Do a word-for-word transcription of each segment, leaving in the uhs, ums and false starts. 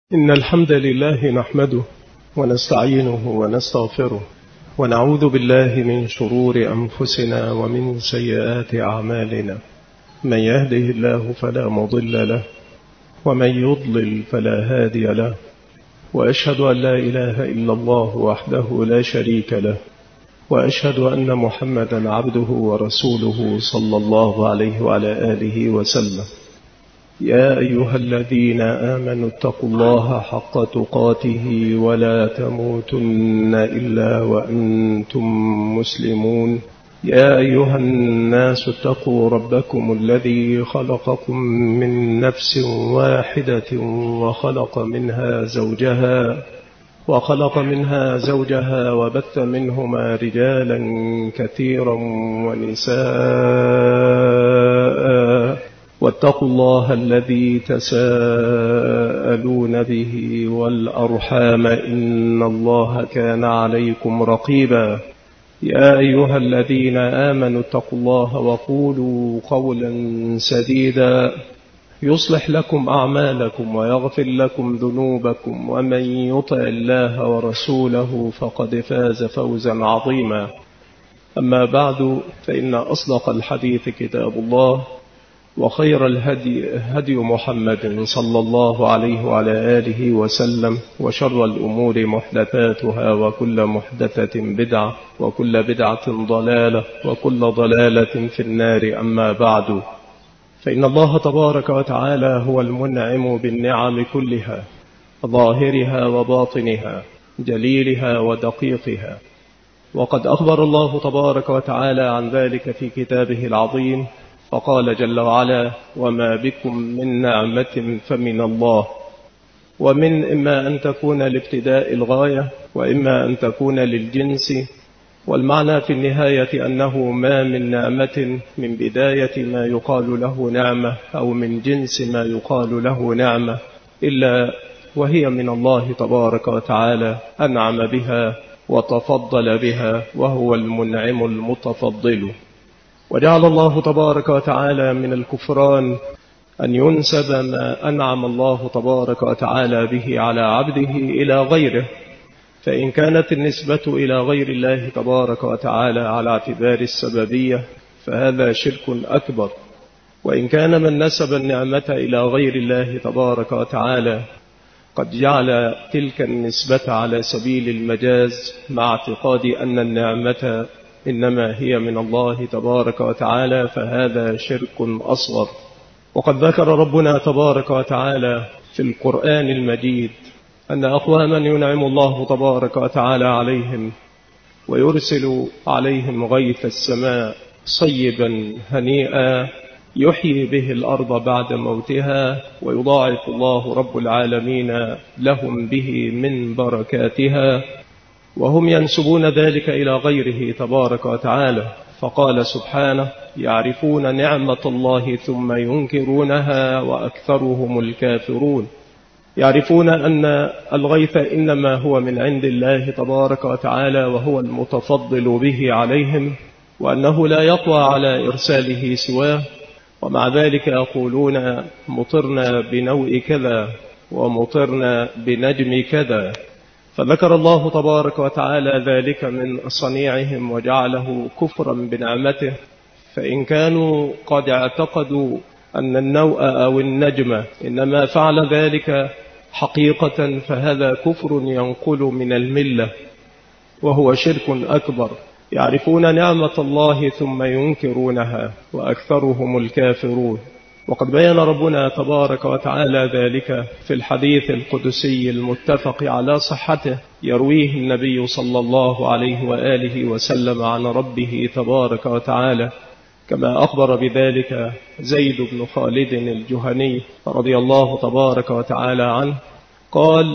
إن الحمد لله نحمده ونستعينه ونستغفره ونعوذ بالله من شرور أنفسنا ومن سيئات أعمالنا. من يهده الله فلا مضل له ومن يضلل فلا هادي له، وأشهد أن لا إله إلا الله وحده لا شريك له، وأشهد أن محمدا عبده ورسوله صلى الله عليه وعلى آله وسلم. يا أيها الذين آمنوا اتقوا الله حق تقاته ولا تموتن إلا وأنتم مسلمون. يا أيها الناس اتقوا ربكم الذي خلقكم من نفس واحدة وخلق منها زوجها وخلق منها زوجها وبث منهما رجالا كثيرا ونساء، واتقوا الله الذي تساءلون به والأرحام إن الله كان عليكم رقيبا. يا أيها الذين آمنوا اتقوا الله وقولوا قولا سديدا يصلح لكم أعمالكم ويغفر لكم ذنوبكم، ومن يطع الله ورسوله فقد فاز فوزا عظيما. أما بعد، فإن أصدق الحديث كتاب الله، وخير الهدي هدي محمد صلى الله عليه وعلى آله وسلم، وشر الأمور محدثاتها، وكل محدثة بدعة، وكل بدعة ضلالة، وكل ضلالة في النار. أما بعد، فإن الله تبارك وتعالى هو المنعم بالنعم كلها، ظاهرها وباطنها، جليلها ودقيقها، وقد أخبر الله تبارك وتعالى عن ذلك في كتابه العظيم، فقال جل وعلا: وما بكم من نعمة فمن الله. ومن إما أن تكون لابتداء الغاية، وإما أن تكون للجنس، والمعنى في النهاية أنه ما من نعمة من بداية ما يقال له نعمة أو من جنس ما يقال له نعمة إلا وهي من الله تبارك وتعالى، أنعم بها وتفضل بها، وهو المنعم المتفضل. وجعل الله تبارك وتعالى من الكفران أن ينسب ما أنعم الله تبارك وتعالى به على عبده إلى غيره، فإن كانت النسبة إلى غير الله تبارك وتعالى على اعتبار السببية فهذا شرك أكبر، وإن كان من نسب النعمة إلى غير الله تبارك وتعالى قد جعل تلك النسبة على سبيل المجاز، مع اعتقاد أن النعمة إنما هي من الله تبارك وتعالى، فهذا شرك أصغر. وقد ذكر ربنا تبارك وتعالى في القرآن المجيد أن أقواما ينعم الله تبارك وتعالى عليهم ويرسل عليهم غيث السماء صيبا هنيئا يحيي به الأرض بعد موتها، ويضاعف الله رب العالمين لهم به من بركاتها، وهم ينسبون ذلك إلى غيره تبارك وتعالى. فقال سبحانه: يعرفون نعمة الله ثم ينكرونها وأكثرهم الكافرون. يعرفون أن الغيث إنما هو من عند الله تبارك وتعالى، وهو المتفضل به عليهم، وأنه لا يقوى على إرساله سواه، ومع ذلك يقولون مطرنا بنوء كذا ومطرنا بنجم كذا. فذكر الله تبارك وتعالى ذلك من صنيعهم وجعله كفرا بنعمته، فإن كانوا قد اعتقدوا أن النوء أو النجم إنما فعل ذلك حقيقة فهذا كفر ينقل من الملة، وهو شرك أكبر. يعرفون نعمة الله ثم ينكرونها وأكثرهم الكافرون. وقد بيّن ربنا تبارك وتعالى ذلك في الحديث القدسي المتفق على صحته، يرويه النبي صلى الله عليه وآله وسلم عن ربه تبارك وتعالى، كما أخبر بذلك زيد بن خالد الجهني رضي الله تبارك وتعالى عنه قال: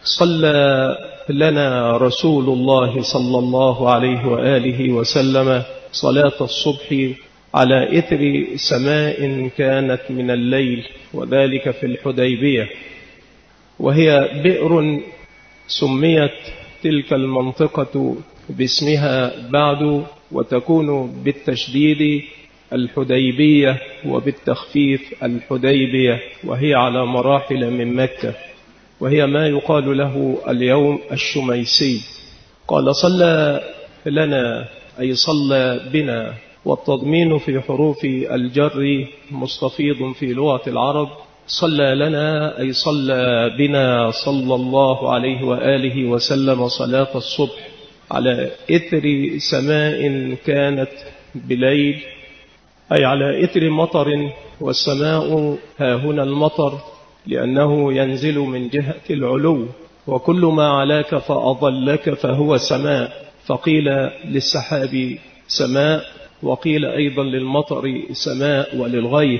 صلى لنا رسول الله صلى الله عليه وآله وسلم صلاة الصبح على إثر سماء كانت من الليل، وذلك في الحديبية، وهي بئر سميت تلك المنطقة باسمها بعد، وتكون بالتشديد الحديبية وبالتخفيف الحديبية، وهي على مراحل من مكة. وهي ما يقال له اليوم الشميسي. قال صلى لنا أي صلى بنا، والتضمين في حروف الجر مستفيض في لغة العرب. صلى لنا أي صلى بنا صلى الله عليه وآله وسلم صلاة الصبح على إثر سماء كانت بليل، أي على إثر مطر، والسماء ها هنا المطر لأنه ينزل من جهة العلو، وكل ما علاك فأضلك فهو سماء، فقيل للسحاب سماء، وقيل أيضا للمطر سماء وللغيث.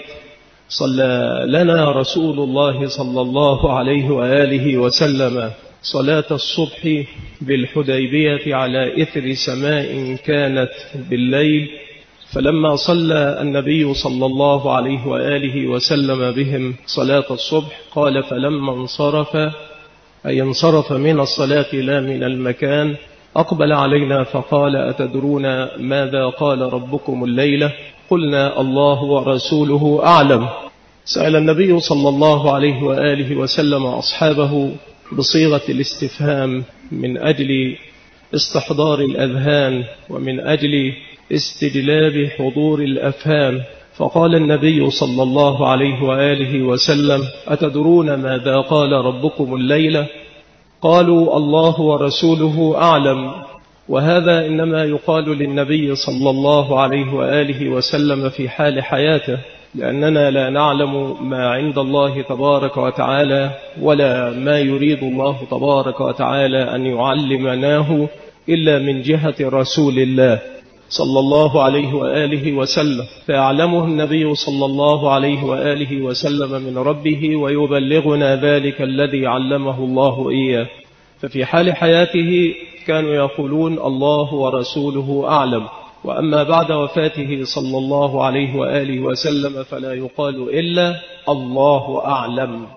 صلى لنا رسول الله صلى الله عليه وآله وسلم صلاة الصبح بالحديبية على إثر سماء كانت بالليل، فلما صلى النبي صلى الله عليه وآله وسلم بهم صلاة الصبح قال فلما انصرف، أي انصرف من الصلاة لا من المكان، أقبل علينا فقال أتدرون ماذا قال ربكم الليلة؟ قلنا الله ورسوله أعلم. سأل النبي صلى الله عليه وآله وسلم أصحابه بصيغة الاستفهام من أجل استحضار الأذهان ومن أجل استجلاب حضور الأفهام، فقال النبي صلى الله عليه وآله وسلم أتدرون ماذا قال ربكم الليلة؟ قالوا الله ورسوله أعلم. وهذا إنما يقال للنبي صلى الله عليه وآله وسلم في حال حياته، لأننا لا نعلم ما عند الله تبارك وتعالى ولا ما يريد الله تبارك وتعالى أن يعلمناه إلا من جهة رسول الله صلى الله عليه وآله وسلم، فيعلمه النبي صلى الله عليه وآله وسلم من ربه ويبلغنا ذلك الذي علمه الله إياه. ففي حال حياته كانوا يقولون الله ورسوله أعلم، وأما بعد وفاته صلى الله عليه وآله وسلم فلا يقال إلا الله أعلم.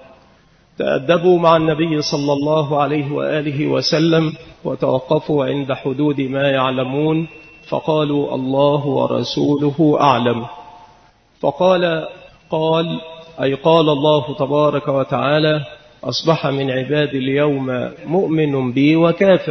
تأدبوا مع النبي صلى الله عليه وآله وسلم وتوقفوا عند حدود ما يعلمون، فقالوا الله ورسوله أعلم. فقال قال أي قال الله تبارك وتعالى أصبح من عبادي اليوم مؤمن بي وكافر.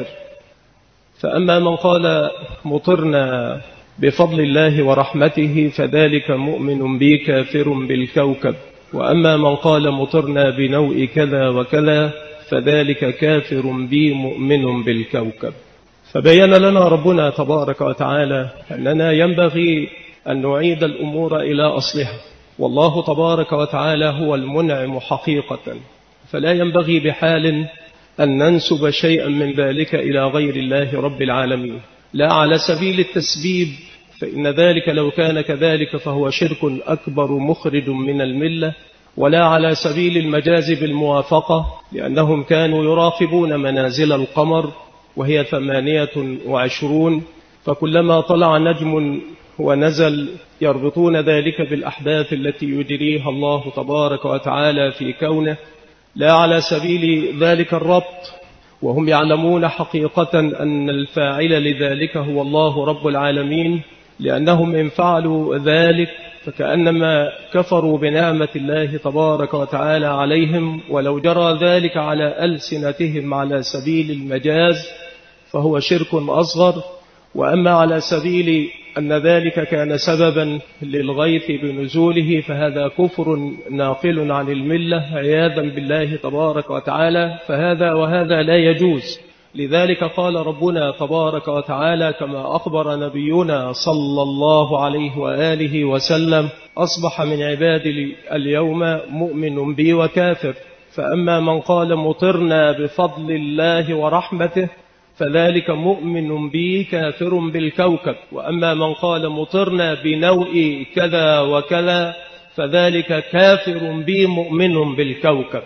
فأما من قال مطرنا بفضل الله ورحمته فذلك مؤمن بي كافر بالكوكب، وأما من قال مطرنا بنوء كذا وكذا فذلك كافر بي مؤمن بالكوكب. فبين لنا ربنا تبارك وتعالى أننا ينبغي أن نعيد الأمور إلى أصلها، والله تبارك وتعالى هو المنعم حقيقة، فلا ينبغي بحال أن ننسب شيئا من ذلك إلى غير الله رب العالمين، لا على سبيل التسبيب، فإن ذلك لو كان كذلك فهو شرك أكبر مخرج من الملة، ولا على سبيل المجاز بالموافقة، لأنهم كانوا يراقبون منازل القمر وهي ثمانية وعشرون، فكلما طلع نجم ونزل يربطون ذلك بالأحداث التي يجريها الله تبارك وتعالى في كونه، لا على سبيل ذلك الربط، وهم يعلمون حقيقة أن الفاعل لذلك هو الله رب العالمين، لأنهم إن فعلوا ذلك فكأنما كفروا بنعمة الله تبارك وتعالى عليهم، ولو جرى ذلك على ألسنتهم على سبيل المجاز فهو شرك أصغر. وأما على سبيل أن ذلك كان سببا للغيث بنزوله فهذا كفر ناقل عن الملة عياذا بالله تبارك وتعالى، فهذا وهذا لا يجوز. لذلك قال ربنا تبارك وتعالى كما أخبر نبينا صلى الله عليه وآله وسلم أصبح من عبادي اليوم مؤمن بي وكافر. فأما من قال مطرنا بفضل الله ورحمته فذلك مؤمن بي كافر بالكوكب، وأما من قال مطرنا بنوء كذا وكذا فذلك كافر بي مؤمن بالكوكب.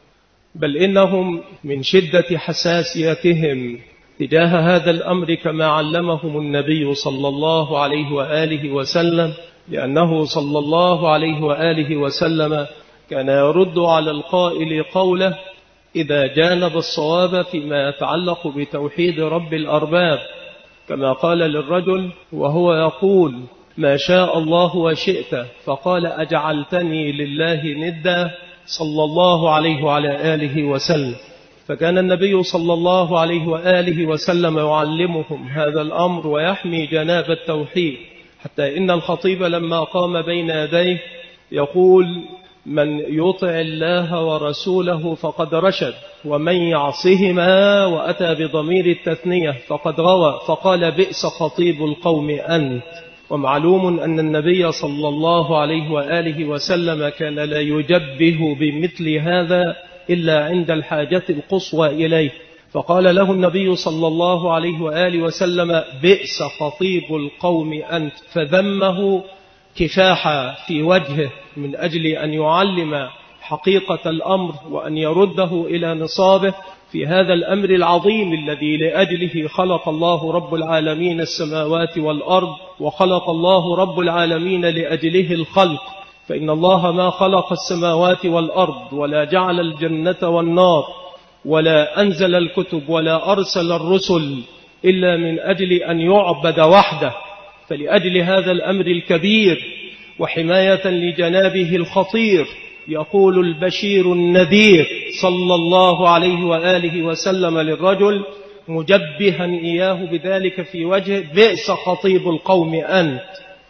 بل إنهم من شدة حساسيتهم تجاه هذا الأمر كما علمهم النبي صلى الله عليه وآله وسلم، لأنه صلى الله عليه وآله وسلم كان يرد على القائل قوله إذا جانب الصواب فيما يتعلق بتوحيد رب الأرباب، كما قال للرجل وهو يقول ما شاء الله وشئت، فقال أجعلتني لله ندا، صلى الله عليه وعلى آله وسلم. فكان النبي صلى الله عليه وآله وسلم يعلمهم هذا الأمر ويحمي جناب التوحيد، حتى إن الخطيب لما قام بين يديه يقول: من يطع الله ورسوله فقد رشد، ومن يعصهما، وأتى بضمير التثنية، فقد غوى، فقال: بئس خطيب القوم أنت. ومعلوم أن النبي صلى الله عليه وآله وسلم كان لا يجبه بمثل هذا إلا عند الحاجة القصوى إليه، فقال له النبي صلى الله عليه وآله وسلم: بئس خطيب القوم أنت، فذمه كفاحا في وجهه من أجل أن يعلم حقيقة الأمر وأن يرده إلى نصابه في هذا الأمر العظيم الذي لأجله خلق الله رب العالمين السماوات والأرض، وخلق الله رب العالمين لأجله الخلق. فإن الله ما خلق السماوات والأرض ولا جعل الجنة والنار ولا أنزل الكتب ولا أرسل الرسل إلا من أجل أن يعبد وحده. فلأجل هذا الأمر الكبير وحماية لجنابه الخطير يقول البشير النذير صلى الله عليه وآله وسلم للرجل مجبها إياه بذلك في وجهه: بئس خطيب القوم أنت.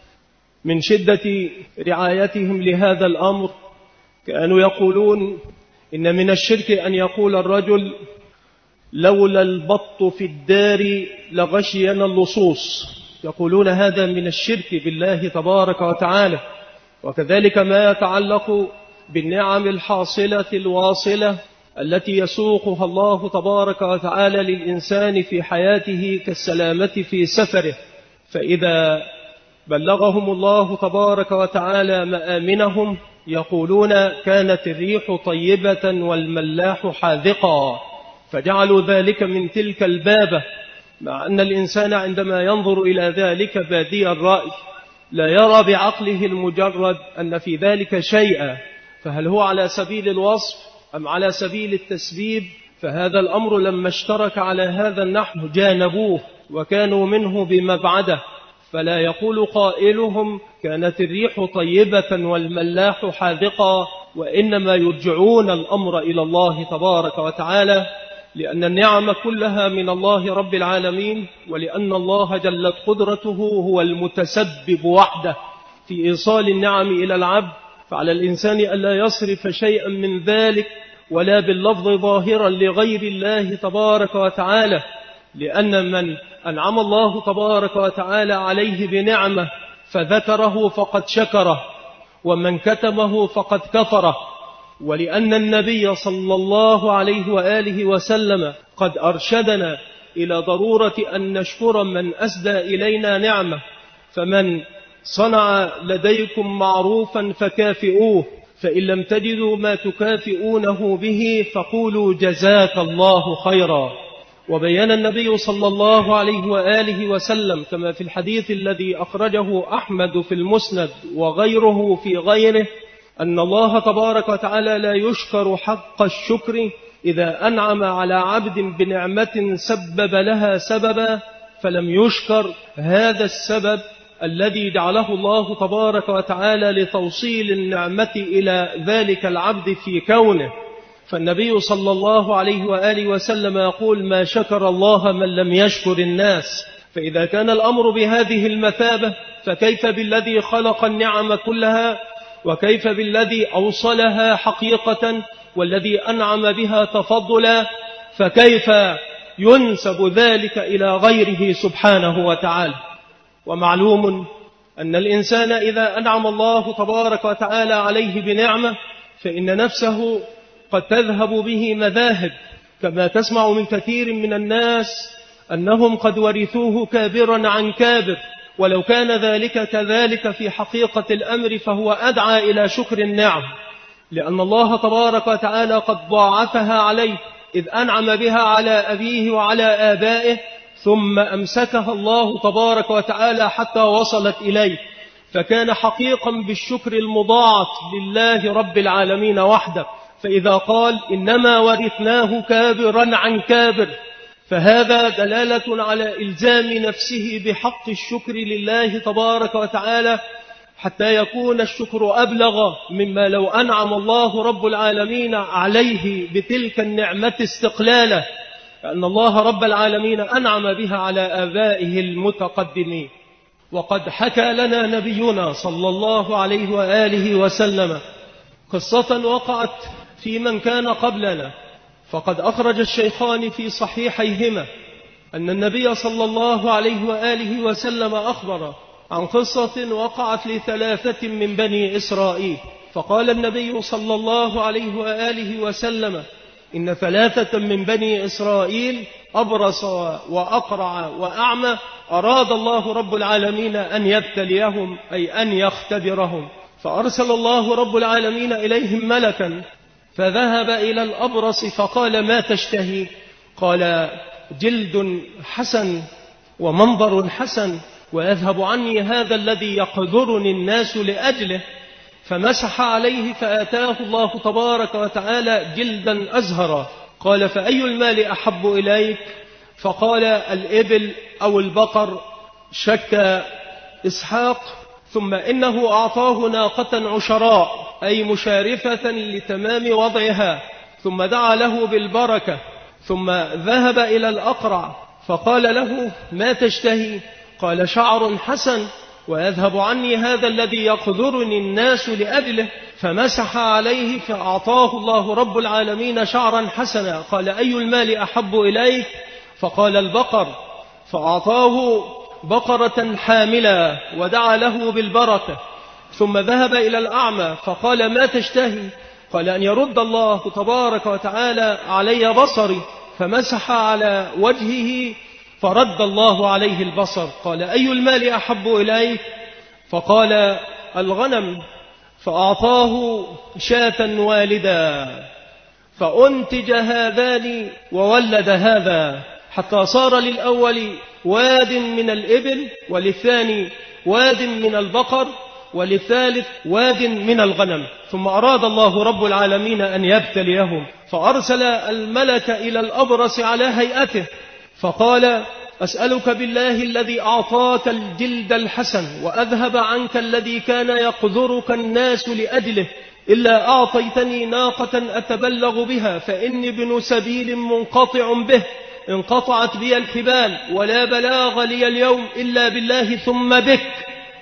من شدة رعايتهم لهذا الأمر كانوا يقولون إن من الشرك أن يقول الرجل: لولا البط في الدار لغشينا اللصوص. يقولون هذا من الشرك بالله تبارك وتعالى. وكذلك ما يتعلق بالنعم الحاصلة الواصلة التي يسوقها الله تبارك وتعالى للإنسان في حياته كالسلامة في سفره، فإذا بلغهم الله تبارك وتعالى مآمنهم يقولون: كانت الريح طيبة والملاح حاذقا، فجعلوا ذلك من تلك البابة، مع أن الإنسان عندما ينظر إلى ذلك بادي الرأي لا يرى بعقله المجرد أن في ذلك شيئا، فهل هو على سبيل الوصف أم على سبيل التسبيب؟ فهذا الأمر لما اشترك على هذا النحو جانبوه وكانوا منه بمبعده. فلا يقول قائلهم كانت الريح طيبة والملاح حاذقا، وإنما يرجعون الأمر إلى الله تبارك وتعالى، لأن النعم كلها من الله رب العالمين، ولأن الله جلت قدرته هو المتسبب وحده في إيصال النعم إلى العبد. فعلى الإنسان ألا يصرف شيئا من ذلك ولا باللفظ ظاهرا لغير الله تبارك وتعالى، لأن من أنعم الله تبارك وتعالى عليه بنعمة فذكره فقد شكره، ومن كتمه فقد كفره. ولأن النبي صلى الله عليه وآله وسلم قد أرشدنا إلى ضرورة أن نشكر من أسدى إلينا نعمة. فمن صنع لديكم معروفا فكافئوه، فإن لم تجدوا ما تكافئونه به فقولوا جزاك الله خيرا. وبيان النبي صلى الله عليه وآله وسلم كما في الحديث الذي أخرجه أحمد في المسند وغيره في غيره أن الله تبارك وتعالى لا يشكر حق الشكر إذا أنعم على عبد بنعمة سبب لها سببا فلم يشكر هذا السبب الذي جعله الله تبارك وتعالى لتوصيل النعمة إلى ذلك العبد في كونه. فالنبي صلى الله عليه وآله وسلم يقول: ما شكر الله من لم يشكر الناس. فإذا كان الأمر بهذه المثابة فكيف بالذي خلق النعم كلها، وكيف بالذي أوصلها حقيقة والذي أنعم بها تفضلا، فكيف ينسب ذلك إلى غيره سبحانه وتعالى. ومعلوم أن الإنسان إذا أنعم الله تبارك وتعالى عليه بنعمة فإن نفسه قد تذهب به مذاهب، كما تسمع من كثير من الناس أنهم قد ورثوه كابرا عن كابر، ولو كان ذلك كذلك في حقيقة الأمر فهو أدعى إلى شكر النعم، لأن الله تبارك وتعالى قد ضاعفها عليه إذ أنعم بها على أبيه وعلى آبائه، ثم أمسكها الله تبارك وتعالى حتى وصلت إليه، فكان حقيقا بالشكر المضاعف لله رب العالمين وحده. فإذا قال إنما ورثناه كابرا عن كابر فهذا دلالة على إلزام نفسه بحق الشكر لله تبارك وتعالى، حتى يكون الشكر أبلغ مما لو أنعم الله رب العالمين عليه بتلك النعمة استقلاله، لأن الله رب العالمين أنعم بها على آبائه المتقدمين. وقد حكى لنا نبينا صلى الله عليه وآله وسلم قصة وقعت في من كان قبلنا، فقد أخرج الشيخان في صحيحيهما أن النبي صلى الله عليه وآله وسلم أخبر عن قصة وقعت لثلاثة من بني إسرائيل، فقال النبي صلى الله عليه وآله وسلم إن ثلاثة من بني إسرائيل أبرص وأقرع وأعمى أراد الله رب العالمين أن يبتليهم، أي أن يختبرهم، فأرسل الله رب العالمين إليهم ملكا فذهب إلى الأبرص فقال ما تشتهي؟ قال جلد حسن ومنظر حسن ويذهب عني هذا الذي يقدرني الناس لأجله، فمسح عليه فآتاه الله تبارك وتعالى جلدا أزهرا. قال فأي المال أحب إليك؟ فقال الإبل أو البقر؟ شك إسحاق. ثم إنه أعطاه ناقة عشراء أي مشارفة لتمام وضعها، ثم دعا له بالبركة. ثم ذهب إلى الأقرع فقال له ما تشتهي؟ قال شعر حسن ويذهب عني هذا الذي يقدرني الناس لأجله، فمسح عليه فأعطاه الله رب العالمين شعرا حسنا. قال أي المال أحب إليك؟ فقال البقر، فأعطاه بقرة حاملة ودعا له بالبركة. ثم ذهب إلى الأعمى فقال ما تشتهي؟ قال أن يرد الله تبارك وتعالى علي بصري، فمسح على وجهه فرد الله عليه البصر. قال أي المال أحب إليك؟ فقال الغنم، فأعطاه شاة والدا، فأنتج هذان وولد هذا، حتى صار للأول واد من الإبل، وللثاني واد من البقر، وللثالث واد من الغنم. ثم أراد الله رب العالمين أن يبتليهم، فأرسل الملك إلى الأبرص على هيئته فقال أسألك بالله الذي أعطاك الجلد الحسن وأذهب عنك الذي كان يقذرك الناس لأجله، إلا أعطيتني ناقة أتبلغ بها، فإني ابن سبيل منقطع به، انقطعت بي الحبال ولا بلاغ لي اليوم إلا بالله ثم بك.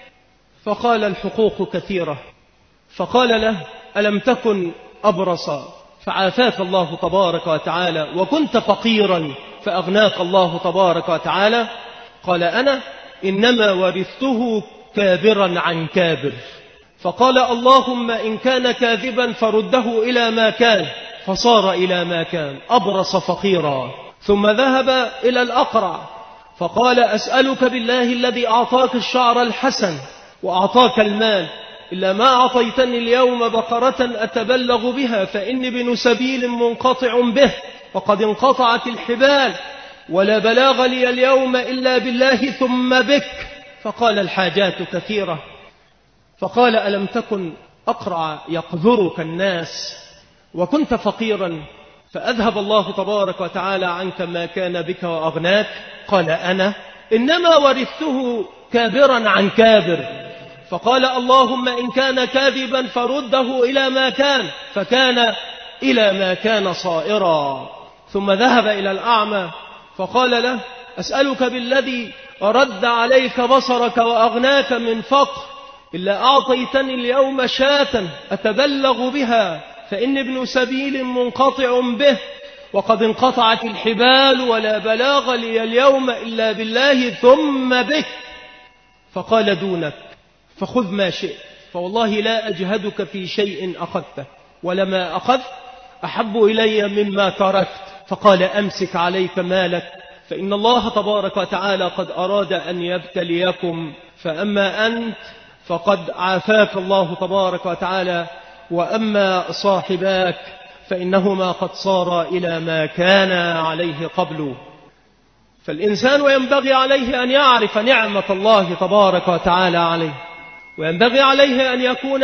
فقال الحقوق كثيرة. فقال له ألم تكن أبرصا فعافاك الله تبارك وتعالى، وكنت فقيرا فأغناك الله تبارك وتعالى؟ قال أنا إنما ورثته كابرا عن كابر. فقال اللهم إن كان كاذبا فرده إلى ما كان، فصار إلى ما كان أبرص فقيرا. ثم ذهب إلى الأقرع فقال أسألك بالله الذي أعطاك الشعر الحسن وأعطاك المال، إلا ما أعطيتني اليوم بقرة أتبلغ بها، فإني ابن سبيل منقطع به، وقد انقطعت الحبال ولا بلاغ لي اليوم إلا بالله ثم بك. فقال الحاجات كثيرة. فقال ألم تكن أقرع يقذرك الناس وكنت فقيرا فأذهب الله تبارك وتعالى عنك ما كان بك وأغناك؟ قال أنا إنما ورثته كابرا عن كابر. فقال اللهم إن كان كاذبا فرده إلى ما كان، فكان إلى ما كان صائرا. ثم ذهب إلى الأعمى فقال له أسألك بالذي رد عليك بصرك وأغناك من فقر، إلا أعطيتني اليوم شاة أتبلغ بها، فإني ابن سبيل منقطع به، وقد انقطعت الحبال ولا بلاغ لي اليوم إلا بالله ثم بك. فقال دونك فخذ ما شئت، فوالله لا أجهدك في شيء أخذته، ولما أخذت أحب إلي مما تركت. فقال أمسك عليك مالك، فإن الله تبارك وتعالى قد أراد أن يبتليكم، فأما أنت فقد عافاك الله تبارك وتعالى، وأما صاحباك فإنهما قد صار إلى ما كان عليه قبل. فالإنسان ينبغي عليه أن يعرف نعمة الله تبارك وتعالى عليه، وينبغي عليه أن يكون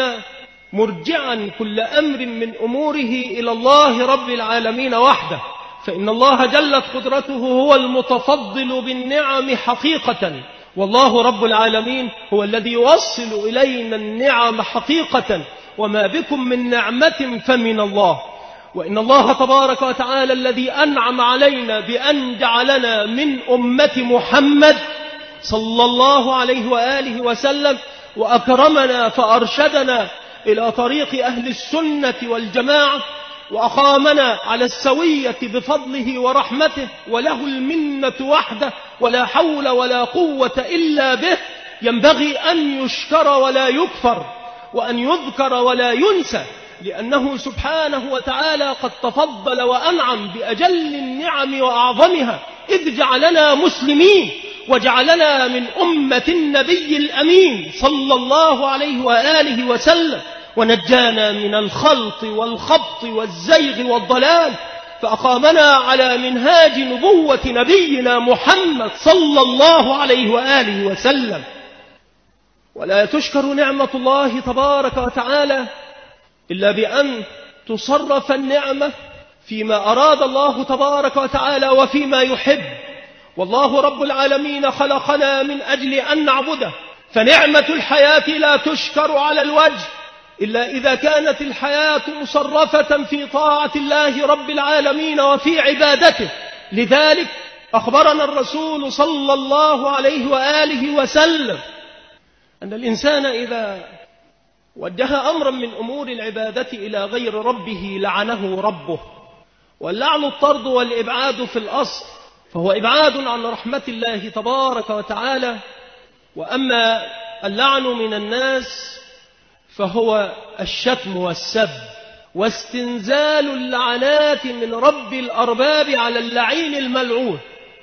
مرجعا كل أمر من أموره إلى الله رب العالمين وحده، فإن الله جلت قدرته هو المتفضل بالنعم حقيقة، والله رب العالمين هو الذي يوصل إلينا النعم حقيقة، وما بكم من نعمة فمن الله. وإن الله تبارك وتعالى الذي أنعم علينا بأن جعلنا من أمة محمد صلى الله عليه وآله وسلم، وأكرمنا فأرشدنا إلى طريق أهل السنة والجماعة، وأقامنا على السوية بفضله ورحمته، وله المنة وحده، ولا حول ولا قوة إلا به. ينبغي أن يشكر ولا يكفر، وأن يذكر ولا ينسى، لأنه سبحانه وتعالى قد تفضل وأنعم بأجل النعم وأعظمها، إذ جعلنا مسلمين، وجعلنا من أمة النبي الأمين صلى الله عليه وآله وسلم، ونجانا من الخلط والخبط والزيغ والضلال، فأقامنا على منهاج نبوة نبينا محمد صلى الله عليه وآله وسلم. ولا تشكر نعمة الله تبارك وتعالى إلا بأن تصرف النعمة فيما أراد الله تبارك وتعالى وفيما يحب. والله رب العالمين خلقنا من أجل أن نعبده، فنعمة الحياة لا تشكر على الوجه إلا إذا كانت الحياة مصرفة في طاعة الله رب العالمين وفي عبادته. لذلك أخبرنا الرسول صلى الله عليه وآله وسلم أن الإنسان إذا وجه أمرا من أمور العبادة إلى غير ربه لعنه ربه. واللعن الطرد والإبعاد في الأصل، فهو إبعاد عن رحمة الله تبارك وتعالى. وأما اللعن من الناس فهو الشتم والسب واستنزال اللعنات من رب الأرباب على اللعين الملعون.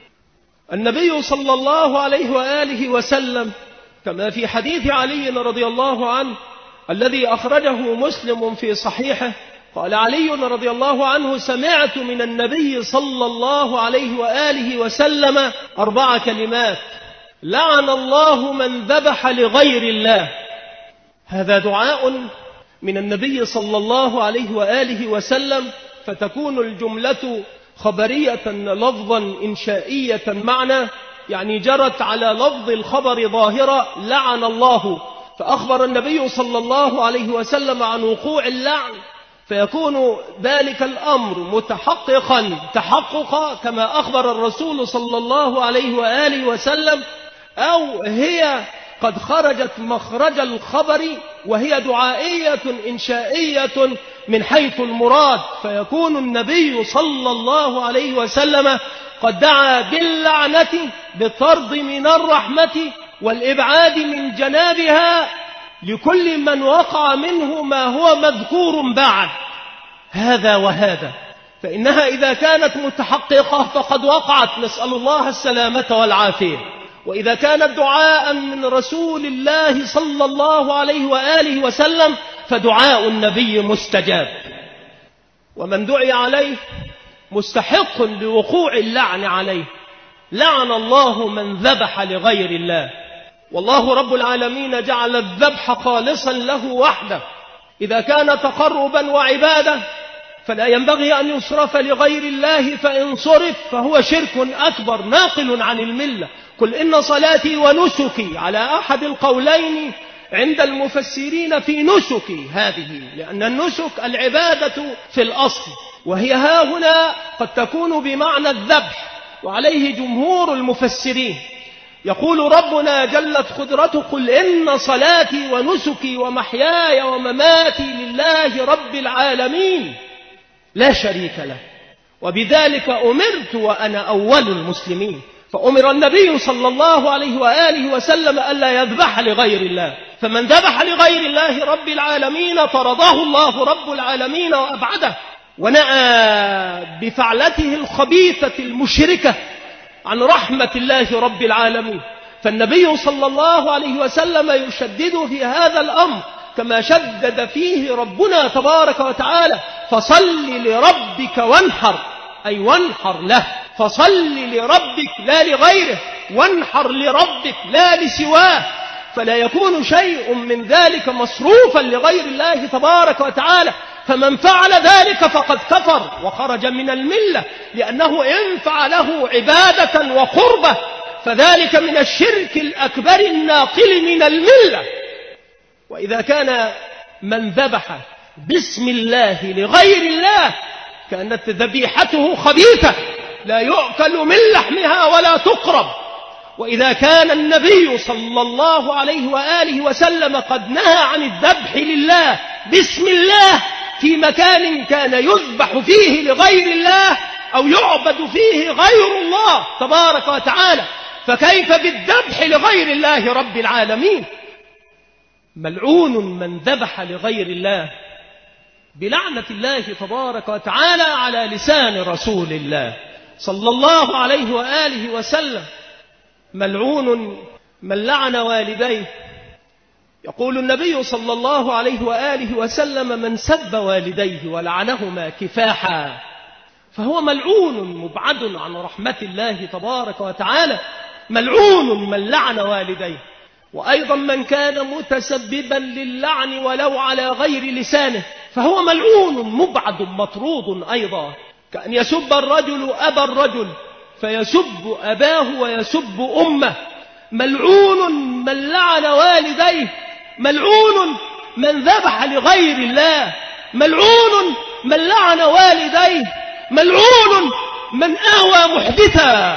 النبي صلى الله عليه وآله وسلم كما في حديث علي رضي الله عنه الذي أخرجه مسلم في صحيحه، قال علي رضي الله عنه: سمعت من النبي صلى الله عليه وآله وسلم أربع كلمات: لعن الله من ذبح لغير الله. هذا دعاء من النبي صلى الله عليه وآله وسلم، فتكون الجملة خبرية لفظا إنشائية معنى، يعني جرت على لفظ الخبر ظاهرة لعن الله، فأخبر النبي صلى الله عليه وسلم عن وقوع اللعن، فيكون ذلك الأمر متحققا تحققا كما أخبر الرسول صلى الله عليه وآله وسلم، أو هي قد خرجت مخرج الخبر وهي دعائية إنشائية من حيث المراد، فيكون النبي صلى الله عليه وسلم قد دعا باللعنة بالطرد من الرحمة والإبعاد من جنابها لكل من وقع منه ما هو مذكور بعد هذا وهذا، فإنها إذا كانت متحققة فقد وقعت، نسأل الله السلامة والعافية. وإذا كانت دعاء من رسول الله صلى الله عليه وآله وسلم فدعاء النبي مستجاب، ومن دعي عليه مستحق لوقوع اللعن عليه. لعن الله من ذبح لغير الله. والله رب العالمين جعل الذبح خالصا له وحده، إذا كان تقربا وعبادة فلا ينبغي أن يصرف لغير الله، فإن صرف فهو شرك أكبر ناقل عن الملة. قل إن صلاتي ونسكي، على أحد القولين عند المفسرين في نسكي هذه، لأن النسك العبادة في الأصل، وهي ها هنا قد تكون بمعنى الذبح، وعليه جمهور المفسرين. يقول ربنا جلت قدرته: قل إن صلاتي ونسكي ومحياي ومماتي لله رب العالمين لا شريك له وبذلك أمرت وأنا أول المسلمين. فأمر النبي صلى الله عليه وآله وسلم ألا يذبح لغير الله، فمن ذبح لغير الله رب العالمين طرده الله رب العالمين وأبعده، ونأى بفعلته الخبيثة المشركة عن رحمة الله رب العالمين. فالنبي صلى الله عليه وسلم يشدد في هذا الأمر كما شدد فيه ربنا تبارك وتعالى: فصل لربك وانحر، أي وانحر له، فصل لربك لا لغيره، وانحر لربك لا لسواه. فلا يكون شيء من ذلك مصروفا لغير الله تبارك وتعالى، فمن فعل ذلك فقد كفر وخرج من الملة، لأنه إن فعله عبادة وقربة فذلك من الشرك الأكبر الناقل من الملة. وإذا كان من ذبح باسم الله لغير الله كانت ذبيحته خبيثة لا يؤكل من لحمها ولا تقرب. وإذا كان النبي صلى الله عليه وآله وسلم قد نهى عن الذبح لله باسم الله في مكان كان يذبح فيه لغير الله أو يعبد فيه غير الله تبارك وتعالى، فكيف بالذبح لغير الله رب العالمين؟ ملعون من ذبح لغير الله بلعنة الله تبارك وتعالى على لسان رسول الله صلى الله عليه وآله وسلم. ملعون من لعن والديه. يقول النبي صلى الله عليه وآله وسلم: من سب والديه ولعنهما كفاحا فهو ملعون مبعد عن رحمة الله تبارك وتعالى. ملعون من لعن والديه. وأيضا من كان متسببا للعن ولو على غير لسانه فهو ملعون مبعد مطرود أيضا، كأن يسب الرجل أبا الرجل فيسب أباه ويسب أمه. ملعون من لعن والديه. ملعون من ذبح لغير الله. ملعون من لعن والديه. ملعون من آوى محدثا،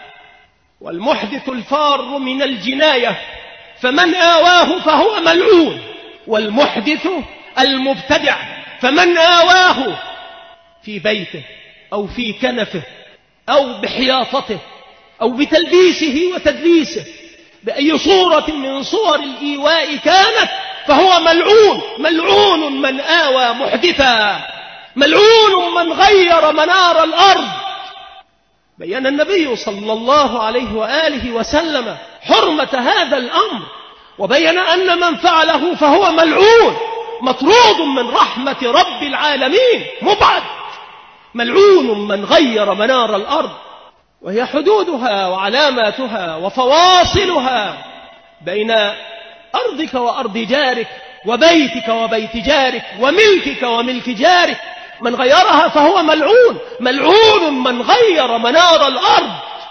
والمحدث الفار من الجناية، فمن آواه فهو ملعون. والمحدث المبتدع فمن آواه في بيته أو في كنفه أو بحياطته أو بتلبيسه وتدليسه بأي صورة من صور الإيواء كانت فهو ملعون. ملعون من آوى محدثا. ملعون من غير منار الأرض. بيّن النبي صلى الله عليه وآله وسلم حرمة هذا الأمر، وبيّن أن من فعله فهو ملعون مطرود من رحمة رب العالمين مبعد. ملعون من غير منار الأرض، وهي حدودها وعلاماتها وفواصلها بين أرضك وأرض جارك وبيتك وبيت جارك وملكك وملك جارك. من غيرها فهو ملعون. ملعون من غير منار الأرض،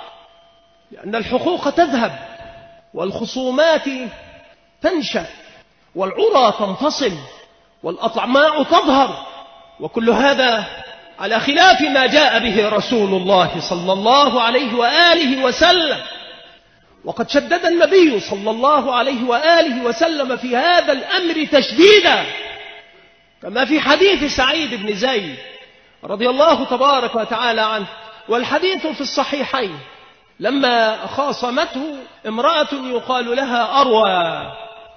لأن الحقوق تذهب والخصومات تنشأ والعرى تنفصل والأطماع تظهر، وكل هذا على خلاف ما جاء به رسول الله صلى الله عليه وآله وسلم. وقد شدد النبي صلى الله عليه وآله وسلم في هذا الأمر تشديدا، كما في حديث سعيد بن زيد رضي الله تبارك وتعالى عنه، والحديث في الصحيحين، لما خاصمته امرأة يقال لها أروى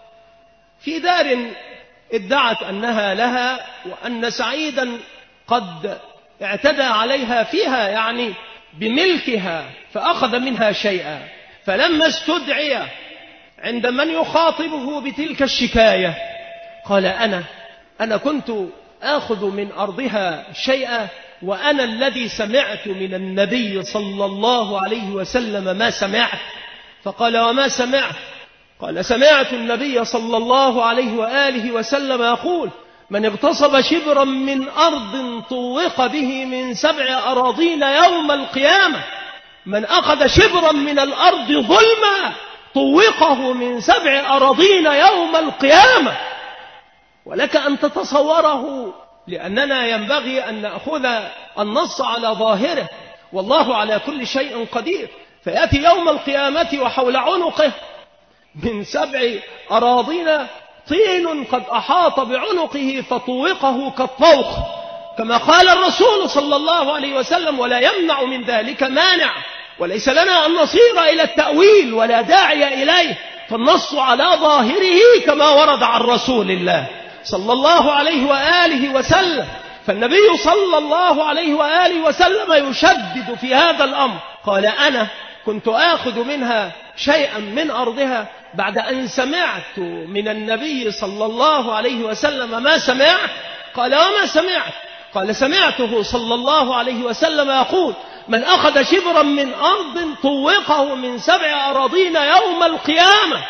في دار ادعت أنها لها، وأن سعيدا قد اعتدى عليها فيها يعني بملكها فأخذ منها شيئا. فلما استدعي عند من يخاطبه بتلك الشكاية قال: أنا أنا كنت آخذ من أرضها شيئا، وأنا الذي سمعت من النبي صلى الله عليه وسلم ما سمعت. فقال: وما سمعت؟ قال: سمعت النبي صلى الله عليه وآله وسلم يقول: من اغتصب شبرا من أرض طوق به من سبع أراضين يوم القيامة. من أخذ شبرا من الأرض ظلما طوقه من سبع أراضين يوم القيامة. ولك أن تتصوره، لأننا ينبغي أن نأخذ النص على ظاهره، والله على كل شيء قدير. فيأتي يوم القيامة وحول عنقه من سبع أراضين طين قد أحاط بعنقه فطوقه كالطوق، كما قال الرسول صلى الله عليه وسلم: ولا يمنع من ذلك مانع. وليس لنا أن نصير إلى التأويل ولا داعي إليه، فالنص على ظاهره كما ورد عن رسول الله صلى الله عليه وآله وسلم. فالنبي صلى الله عليه وآله وسلم يشدد في هذا الأمر. قال: أنا كنت آخذ منها شيئا من أرضها بعد أن سمعت من النبي صلى الله عليه وسلم ما سمعت. قال: وما سمعت؟ قال: سمعته صلى الله عليه وسلم يقول: من أخذ شبرا من أرض طوقه من سبع أراضين يوم القيامة.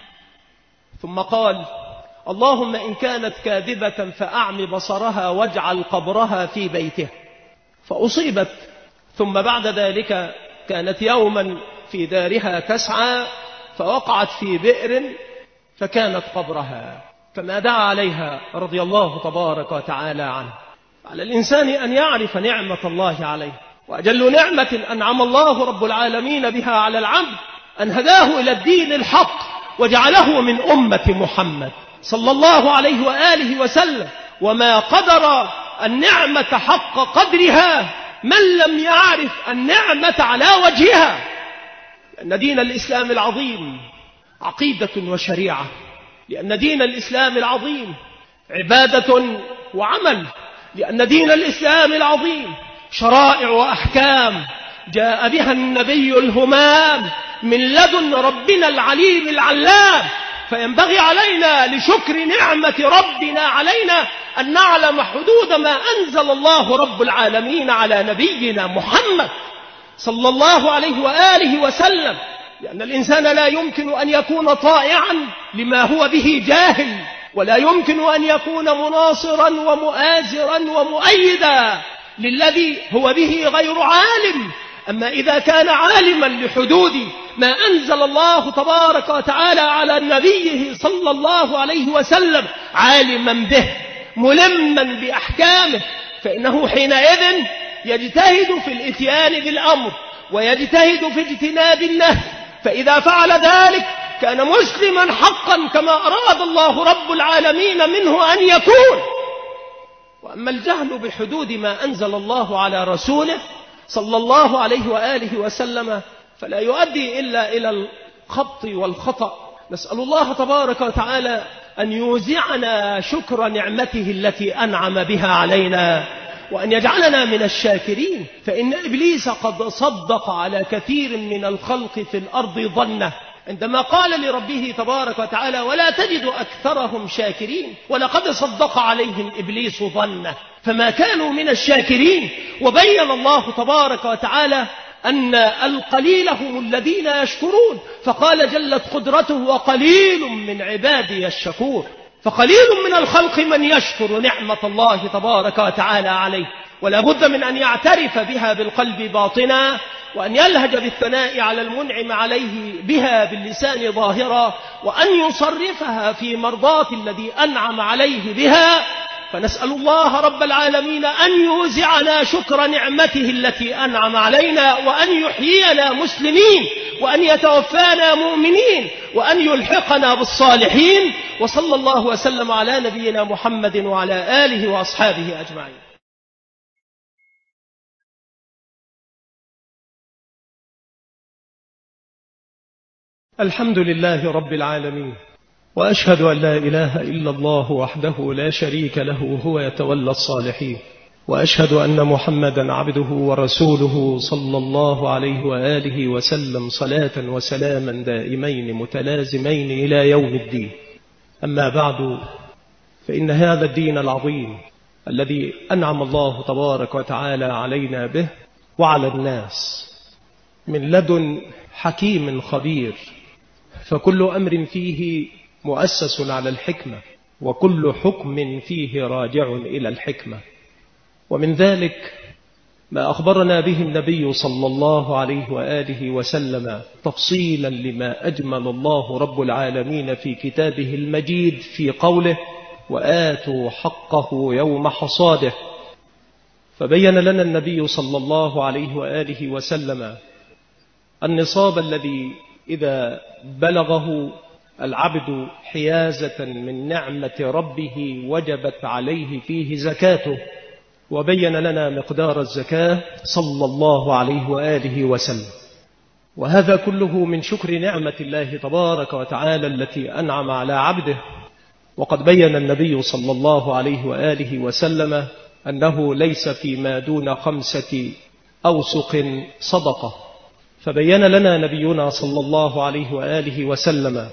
ثم قال: اللهم إن كانت كاذبة فأعم بصرها واجعل قبرها في بيته. فأصيبت. ثم بعد ذلك كانت يوما في دارها تسعى فوقعت في بئر فكانت قبرها، فما دعا عليها رضي الله تبارك وتعالى عنه. على الإنسان أن يعرف نعمة الله عليه، وأجل نعمة أنعم الله رب العالمين بها على العبد أن هداه إلى الدين الحق وجعله من أمة محمد صلى الله عليه وآله وسلم. وما قدر النعمة حق قدرها من لم يعرف النعمة على وجهها، لأن دين الإسلام العظيم عقيدة وشريعة، لأن دين الإسلام العظيم عبادة وعمل، لأن دين الإسلام العظيم شرائع وأحكام جاء بها النبي الهمام من لدن ربنا العليم العلام. فينبغي علينا لشكر نعمة ربنا علينا أن نعلم حدود ما أنزل الله رب العالمين على نبينا محمد صلى الله عليه وآله وسلم، لأن الإنسان لا يمكن أن يكون طائعا لما هو به جاهل، ولا يمكن أن يكون مناصرا ومؤازرا ومؤيدا للذي هو به غير عالم. أما إذا كان عالما لحدود ما أنزل الله تبارك وتعالى على نبيه صلى الله عليه وسلم، عالما به ملما بأحكامه، فإنه حينئذ يجتهد في الإتيان بالأمر ويجتهد في اجتناب النهي، فإذا فعل ذلك كان مسلما حقا كما أراد الله رب العالمين منه أن يكون. وأما الجهل بحدود ما أنزل الله على رسوله صلى الله عليه وآله وسلم فلا يؤدي إلا إلى الخبط والخطأ. نسأل الله تبارك وتعالى أن يوزعنا شكر نعمته التي أنعم بها علينا، وأن يجعلنا من الشاكرين. فإن إبليس قد صدق على كثير من الخلق في الأرض ظنه عندما قال لربه تبارك وتعالى ولا تجد أكثرهم شاكرين، ولقد صدق عليهم إبليس ظنه فما كانوا من الشاكرين. وبين الله تبارك وتعالى أن القليل هم الذين يشكرون، فقال جلت قدرته وقليل من عبادي الشكور. فقليل من الخلق من يشكر نعمة الله تبارك وتعالى عليه، ولا بد من أن يعترف بها بالقلب باطنا، وأن يلهج بالثناء على المنعم عليه بها باللسان ظاهرا، وأن يصرفها في مرضاة الذي أنعم عليه بها. فنسأل الله رب العالمين أن يوزعنا شكر نعمته التي أنعم علينا، وأن يحيينا مسلمين، وأن يتوفانا مؤمنين، وأن يلحقنا بالصالحين. وصلى الله وسلم على نبينا محمد وعلى آله وأصحابه أجمعين. الحمد لله رب العالمين، وأشهد أن لا إله إلا الله وحده لا شريك له هو يتولى الصالحين، وأشهد أن محمدا عبده ورسوله صلى الله عليه وآله وسلم صلاة وسلاما دائمين متلازمين إلى يوم الدين. أما بعد، فإن هذا الدين العظيم الذي أنعم الله تبارك وتعالى علينا به وعلى الناس من لدن حكيم خبير، فكل أمر فيه مؤسس على الحكمة، وكل حكم فيه راجع إلى الحكمة. ومن ذلك ما أخبرنا به النبي صلى الله عليه وآله وسلم تفصيلا لما أجمل الله رب العالمين في كتابه المجيد في قوله وآتوا حقه يوم حصاده. فبين لنا النبي صلى الله عليه وآله وسلم النصاب الذي إذا بلغه العبد حيازة من نعمة ربه وجبت عليه فيه زكاته، وبين لنا مقدار الزكاة صلى الله عليه وآله وسلم. وهذا كله من شكر نعمة الله تبارك وتعالى التي أنعم على عبده. وقد بين النبي صلى الله عليه وآله وسلم أنه ليس فيما دون خمسة أوسق صدقة، فبين لنا نبينا صلى الله عليه وآله وسلم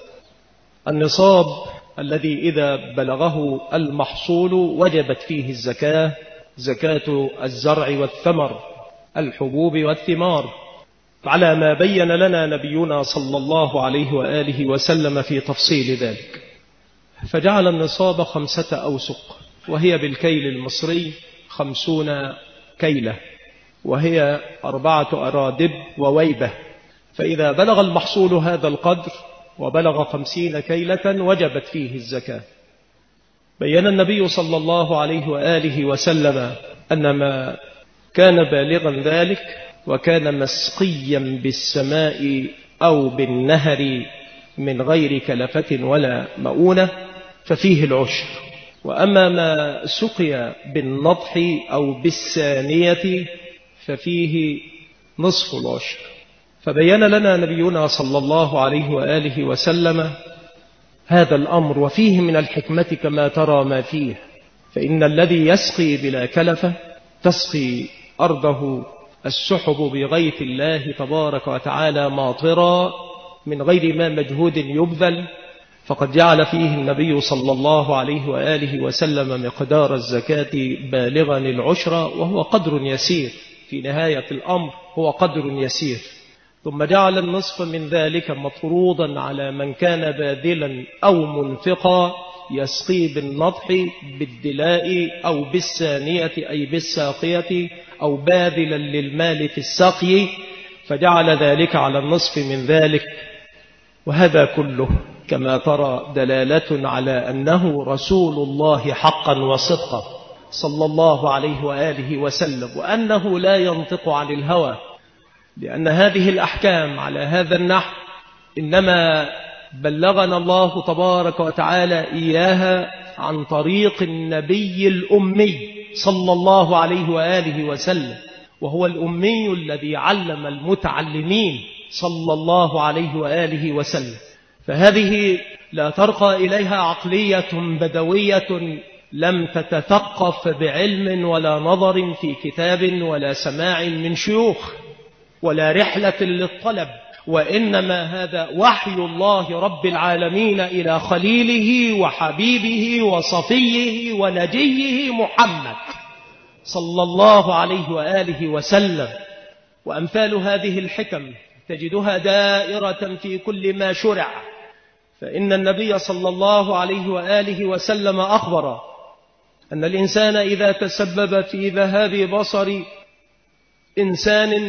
النصاب الذي إذا بلغه المحصول وجبت فيه الزكاة، زكاة الزرع والثمر، الحبوب والثمار، على ما بين لنا نبينا صلى الله عليه وآله وسلم في تفصيل ذلك. فجعل النصاب خمسة أوسق، وهي بالكيل المصري خمسون كيلة، وهي أربعة أرادب وويبة. فإذا بلغ المحصول هذا القدر وبلغ خمسين كيلة وجبت فيه الزكاة. بيّن النبي صلى الله عليه وآله وسلم أن ما كان بالغا ذلك وكان مسقيا بالسماء أو بالنهر من غير كلفة ولا مؤونة ففيه العشر، وأما ما سقي بالنضح أو بالسانية ففيه نصف العشر. فبين لنا نبينا صلى الله عليه وآله وسلم هذا الأمر، وفيه من الحكمة كما ترى ما فيه. فإن الذي يسقي بلا كلفة تسقي أرضه السحب بغيث الله تبارك وتعالى ماطرا من غير ما مجهود يبذل، فقد جعل فيه النبي صلى الله عليه وآله وسلم مقدار الزكاة بالغا العشر، وهو قدر يسير في نهاية الأمر، هو قدر يسير. ثم جعل النصف من ذلك مفروضا على من كان باذلا أو منفقا يسقي بالنضح بالدلاء أو بالسانية أي بالساقية أو باذلا للمال في السقي، فجعل ذلك على النصف من ذلك. وهذا كله كما ترى دلالة على أنه رسول الله حقا وصدقا صلى الله عليه وآله وسلم، وأنه لا ينطق عن الهوى، لأن هذه الأحكام على هذا النحو إنما بلغنا الله تبارك وتعالى إياها عن طريق النبي الأمي صلى الله عليه وآله وسلم، وهو الأمي الذي علم المتعلمين صلى الله عليه وآله وسلم. فهذه لا ترقى إليها عقلية بدوية لم تتثقف بعلم ولا نظر في كتاب ولا سماع من شيوخ ولا رحلة للطلب، وإنما هذا وحي الله رب العالمين إلى خليله وحبيبه وصفيه ونجيه محمد صلى الله عليه وآله وسلم. وأمثال هذه الحكم تجدها دائرة في كل ما شرع، فإن النبي صلى الله عليه وآله وسلم أخبر أن الإنسان إذا تسبب في ذهاب بصر إنسان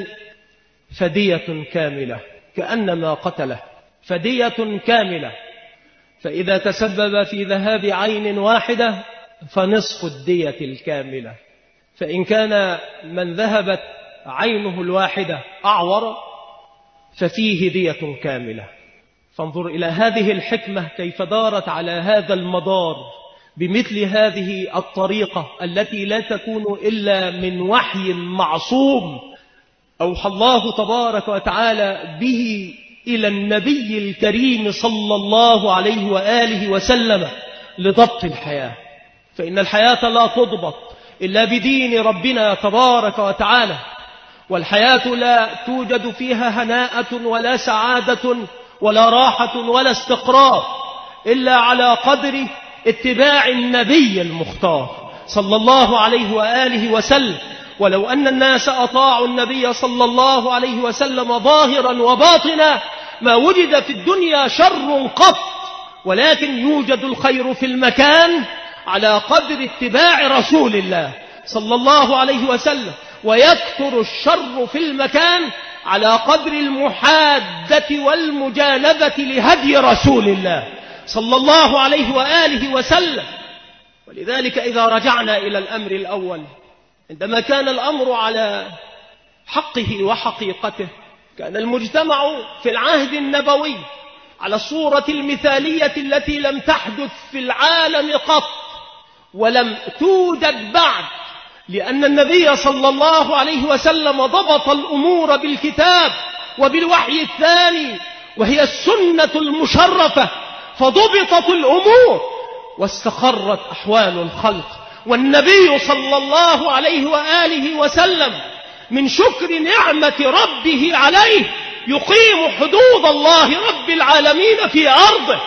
فدية كاملة كأنما قتله، فدية كاملة. فإذا تسبب في ذهاب عين واحدة فنصف الدية الكاملة. فإن كان من ذهبت عينه الواحدة أعور ففيه دية كاملة. فانظر إلى هذه الحكمة كيف دارت على هذا المدار بمثل هذه الطريقة التي لا تكون إلا من وحي معصوم أوحى الله تبارك وتعالى به إلى النبي الكريم صلى الله عليه وآله وسلم لضبط الحياة. فإن الحياة لا تضبط إلا بدين ربنا تبارك وتعالى، والحياة لا توجد فيها هناءة ولا سعادة ولا راحة ولا استقرار إلا على قدر اتباع النبي المختار صلى الله عليه وآله وسلم. ولو أن الناس أطاعوا النبي صلى الله عليه وسلم ظاهرا وباطنا ما وجد في الدنيا شر قط، ولكن يوجد الخير في المكان على قدر اتباع رسول الله صلى الله عليه وسلم، ويكثر الشر في المكان على قدر المحادة والمجانبة لهدي رسول الله صلى الله عليه وآله وسلم. ولذلك إذا رجعنا إلى الأمر الأول، عندما كان الأمر على حقه وحقيقته، كان المجتمع في العهد النبوي على الصورة المثالية التي لم تحدث في العالم قط ولم توجد بعد، لأن النبي صلى الله عليه وسلم ضبط الأمور بالكتاب وبالوحي الثاني وهي السنة المشرفة، فضبطت الأمور واستقرت أحوال الخلق. والنبي صلى الله عليه وآله وسلم من شكر نعمة ربه عليه يقيم حدود الله رب العالمين في أرضه.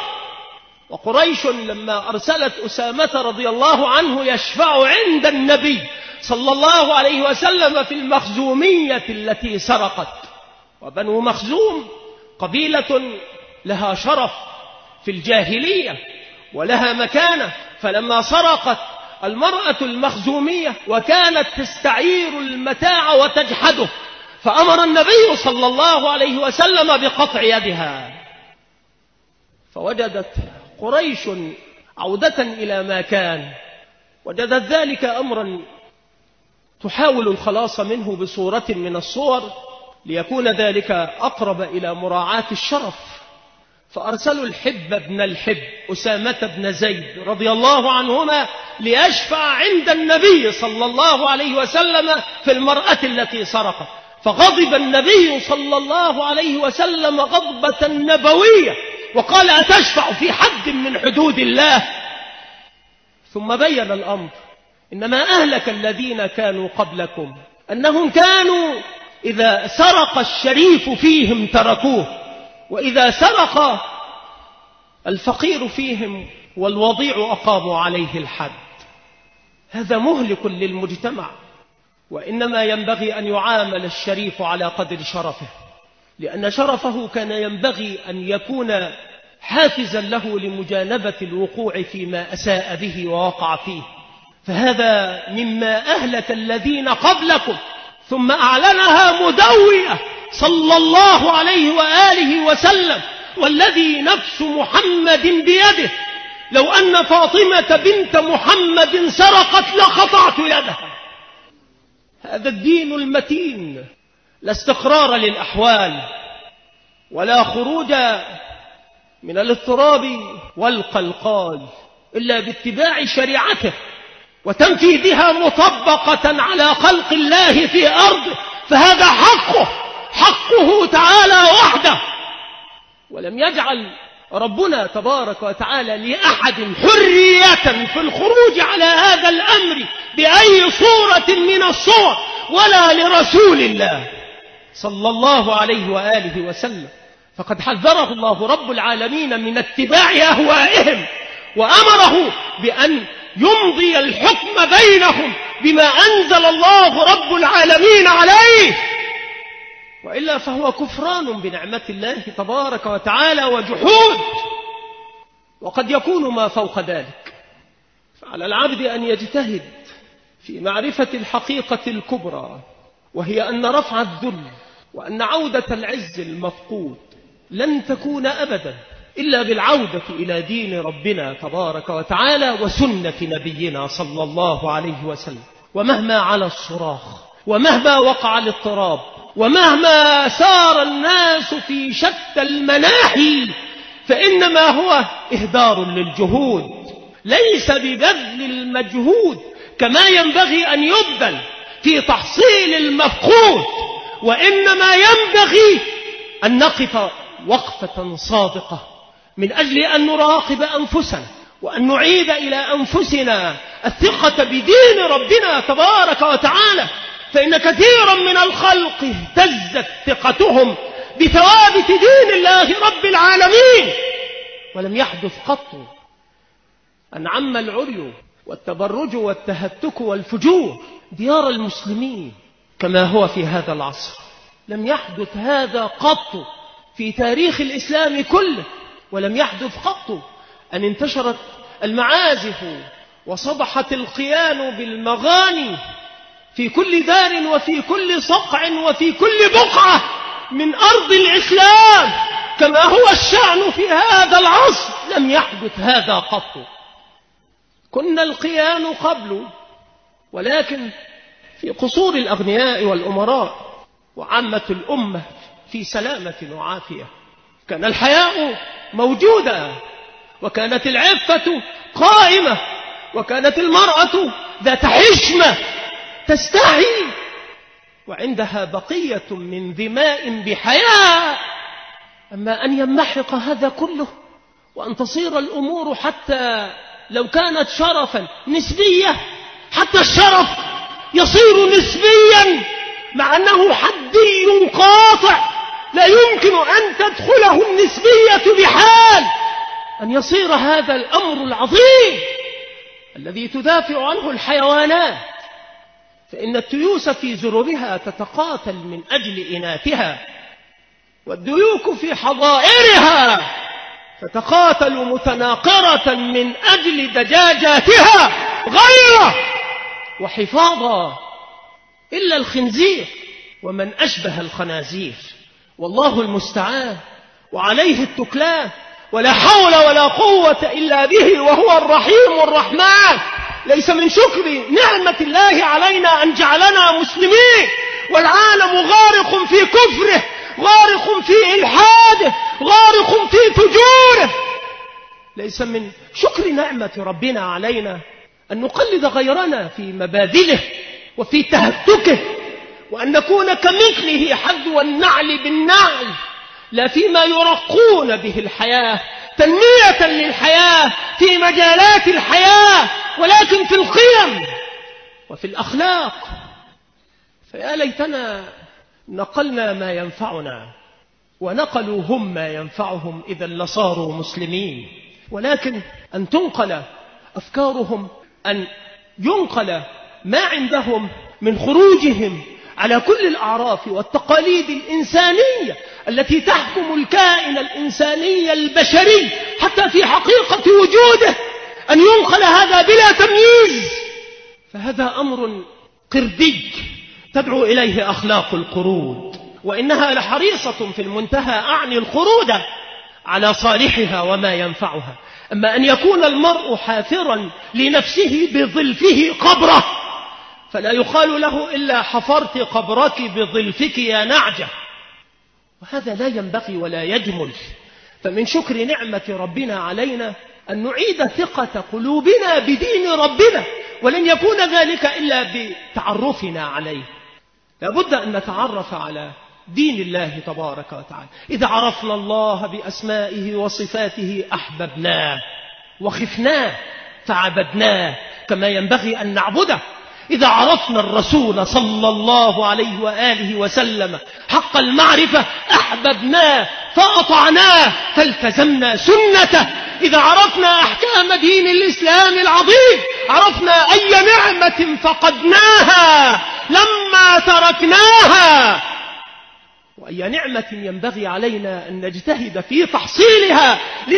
وقريش لما أرسلت أسامة رضي الله عنه يشفع عند النبي صلى الله عليه وسلم في المخزومية التي سرقت، وبنو مخزوم قبيلة لها شرف في الجاهلية ولها مكانة، فلما سرقت المرأة المخزومية وكانت تستعير المتاع وتجحده، فأمر النبي صلى الله عليه وسلم بقطع يدها. فوجدت قريش عودة إلى ما كان، وجدت ذلك أمرا تحاول الخلاص منه بصورة من الصور ليكون ذلك أقرب إلى مراعاة الشرف، فأرسلوا الحب بن الحب أسامة بن زيد رضي الله عنهما ليشفع عند النبي صلى الله عليه وسلم في المرأة التي سرقت. فغضب النبي صلى الله عليه وسلم غضبة نبوية وقال: أتشفع في حد من حدود الله؟ ثم بين الأمر: إنما أهلك الذين كانوا قبلكم أنهم كانوا إذا سرق الشريف فيهم تركوه، وإذا سرق الفقير فيهم والوضيع أقاموا عليه الحد. هذا مهلك للمجتمع، وإنما ينبغي أن يعامل الشريف على قدر شرفه، لأن شرفه كان ينبغي أن يكون حافزا له لمجانبة الوقوع فيما أساء به ووقع فيه. فهذا مما أهلك الذين قبلكم، ثم أعلنها مدوية صلى الله عليه وآله وسلم: والذي نفس محمد بيده لو أن فاطمة بنت محمد سرقت لقطعت يدها. هذا الدين المتين، لا استقرار للأحوال ولا خروج من الاضطراب والقلقال إلا باتباع شريعته وتنفيذها مطبقة على خلق الله في أرضه، فهذا حقه حقه تعالى وحده. ولم يجعل ربنا تبارك وتعالى لأحد حرية في الخروج على هذا الأمر بأي صورة من الصور، ولا لرسول الله صلى الله عليه وآله وسلم، فقد حذره الله رب العالمين من اتباع أهوائهم، وأمره بأن يمضي الحكم بينهم بما أنزل الله رب العالمين عليه، وإلا فهو كفران بنعمة الله تبارك وتعالى وجحود. وقد يكون ما فوق ذلك، فعلى العبد أن يجتهد في معرفة الحقيقة الكبرى، وهي أن رفع الذل وأن عودة العز المفقود لن تكون أبدا إلا بالعودة إلى دين ربنا تبارك وتعالى وسنة نبينا صلى الله عليه وسلم. ومهما على الصراخ، ومهما وقع الاضطراب، ومهما سار الناس في شتى المناحي، فإنما هو إهدار للجهود، ليس ببذل المجهود كما ينبغي أن يبذل في تحصيل المفقود، وإنما ينبغي أن نقف وقفة صادقة من أجل أن نراقب أنفسنا، وأن نعيد إلى أنفسنا الثقة بدين ربنا تبارك وتعالى، فإن كثيرا من الخلق اهتزت ثقتهم بثوابت دين الله رب العالمين، ولم يحدث قط أن عم العري والتبرج والتهتك والفجور ديار المسلمين كما هو في هذا العصر. لم يحدث هذا قط في تاريخ الإسلام كله، ولم يحدث قط أن انتشرت المعازف وصبحت القيان بالمغاني في كل دار وفي كل صقع وفي كل بقعة من أرض الإسلام كما هو الشأن في هذا العصر. لم يحدث هذا قط. كنا القيان قبل، ولكن في قصور الأغنياء والأمراء، وعامة الأمة في سلامة وعافية. كان الحياء موجودا، وكانت العفة قائمة، وكانت المرأة ذات حشمة تستحي، وعندها بقية من ذماء بحياء. أما أن يمحق هذا كله وأن تصير الأمور حتى لو كانت شرفا نسبية، حتى الشرف يصير نسبيا مع أنه حدي قاطع لا يمكن أن تدخله النسبية بحال، أن يصير هذا الأمر العظيم الذي تدافع عنه الحيوانات، فإن التيوس في زررها تتقاتل من أجل إناثها، والديوك في حظائرها تتقاتل متناقرة من أجل دجاجاتها غيره وحفاظا، إلا الخنزير ومن أشبه الخنازير، والله المستعان وعليه التكلان، ولا حول ولا قوة إلا به، وهو الرحيم الرحمن. ليس من شكر نعمة الله علينا أن جعلنا مسلمين والعالم غارق في كفره، غارق في إلحاده، غارق في فجوره. ليس من شكر نعمة ربنا علينا أن نقلد غيرنا في مبادله وفي تهتكه، وأن نكون كمثله حذو النعل بالنعل، لا فيما يرقون به الحياة تنمية للحياة في مجالات الحياة، ولكن في القيم وفي الأخلاق. فيا ليتنا نقلنا ما ينفعنا ونقلوا هم ما ينفعهم، إذا لصاروا مسلمين. ولكن أن تنقل أفكارهم، أن ينقل ما عندهم من خروجهم على كل الأعراف والتقاليد الإنسانية التي تحكم الكائن الإنساني البشري حتى في حقيقة وجوده، أن ينقل هذا بلا تمييز، فهذا أمر قردي تدعو إليه أخلاق القرود، وإنها لحريصة في المنتهى، أعني القرود، على صالحها وما ينفعها. أما أن يكون المرء حافرا لنفسه بظلفه قبره، فلا يقال له إلا حفرت قبرك بظلفك يا نعجة، وهذا لا ينبغي ولا يجمل. فمن شكر نعمة ربنا علينا أن نعيد ثقة قلوبنا بدين ربنا، ولن يكون ذلك إلا بتعرفنا عليه. لابد أن نتعرف على دين الله تبارك وتعالى. إذا عرفنا الله بأسمائه وصفاته أحببناه وخفناه فعبدناه كما ينبغي أن نعبده. إذا عرفنا الرسول صلى الله عليه وآله وسلم حق المعرفة أحببناه فأطعناه فالتزمنا سنته. إذا عرفنا أحكام دين الإسلام العظيم عرفنا أي نعمة فقدناها لما تركناها، وأي نعمة ينبغي علينا أن نجتهد في تحصيلها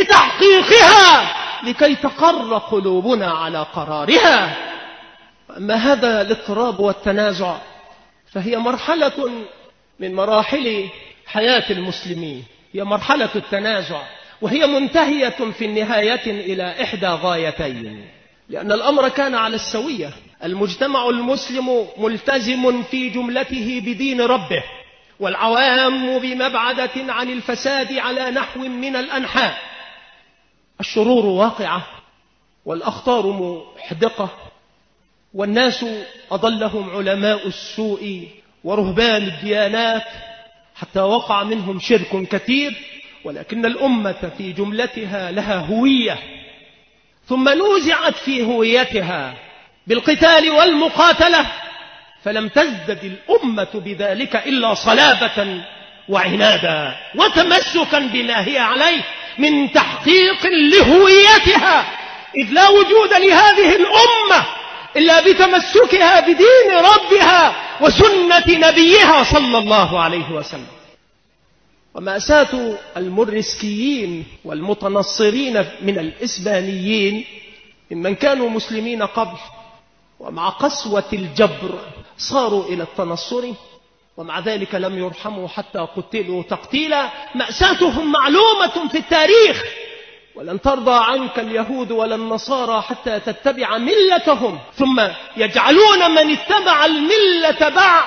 لتحقيقها لكي تقر قلوبنا على قرارها. أما هذا الاضطراب والتنازع فهي مرحلة من مراحل حياة المسلمين، هي مرحلة التنازع، وهي منتهية في النهاية إلى إحدى غايتين، لأن الأمر كان على السوية. المجتمع المسلم ملتزم في جملته بدين ربه، والعوام بمبعدة عن الفساد على نحو من الأنحاء. الشرور واقعة والأخطار محدقة، والناس أضلهم علماء السوء ورهبان الديانات حتى وقع منهم شرك كثير، ولكن الأمة في جملتها لها هوية، ثم نوزعت في هويتها بالقتال والمقاتلة، فلم تزدد الأمة بذلك إلا صلابة وعنادا وتمسكا بما هي عليه من تحقيق لهويتها، إذ لا وجود لهذه الأمة إلا بتمسكها بدين ربها وسنة نبيها صلى الله عليه وسلم. ومأساة المرسكيين والمتنصرين من الإسبانيين ممن كانوا مسلمين قبل، ومع قسوة الجبر صاروا إلى التنصر، ومع ذلك لم يرحموا حتى قتلوا تقتيلا. مأساتهم معلومة في التاريخ، ولن ترضى عنك اليهود ولا النصارى حتى تتبع ملتهم، ثم يجعلون من اتبع الملة بعد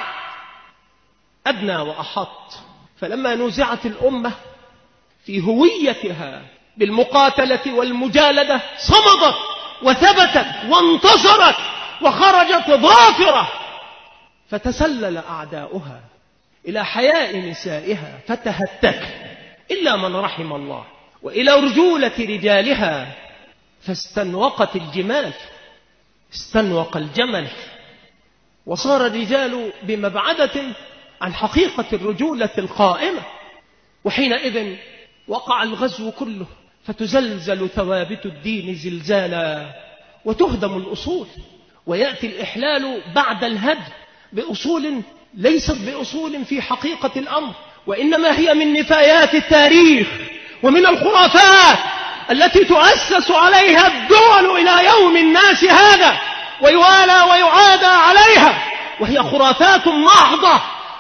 أدنى وأحط. فلما نزعت الأمة في هويتها بالمقاتلة والمجالدة صمدت وثبتت وانتصرت وخرجت ظافرة، فتسلل أعداؤها إلى حياء نسائها فتهتك إلا من رحم الله، وإلى رجولة رجالها فاستنوقت الجمال، استنوق الجمل، وصار الرجال بمبعدة عن حقيقة الرجولة القائمة. وحينئذ وقع الغزو كله، فتزلزل ثوابت الدين زلزالا وتهدم الأصول، ويأتي الإحلال بعد الهدم بأصول ليست بأصول في حقيقة الأمر، وإنما هي من نفايات التاريخ ومن الخرافات التي تؤسس عليها الدول إلى يوم الناس هذا، ويوالى ويعادى عليها، وهي خرافات محضة